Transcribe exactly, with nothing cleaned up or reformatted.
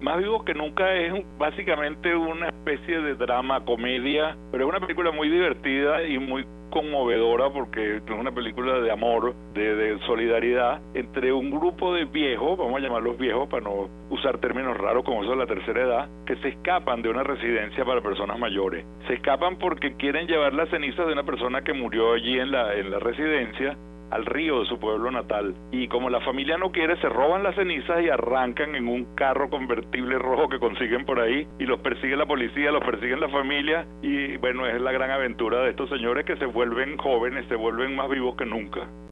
Más Vivos que Nunca es un- básicamente una especie de drama, comedia, pero es una película muy divertida y muy conmovedora porque es una película de amor, de, de solidaridad entre un grupo de viejos, vamos a llamarlos viejos para no usar términos raros como eso de la tercera edad, que se escapan de una residencia para personas mayores. Se escapan porque quieren llevar las cenizas de una persona que murió allí en la, en la residencia al río de su pueblo natal, y como la familia no quiere, se roban las cenizas y arrancan en un carro convertible rojo que consiguen por ahí, y los persigue la policía, los persiguen la familia, y bueno, es la gran aventura de estos señores que se vuelven jóvenes, se vuelven más vivos que nunca.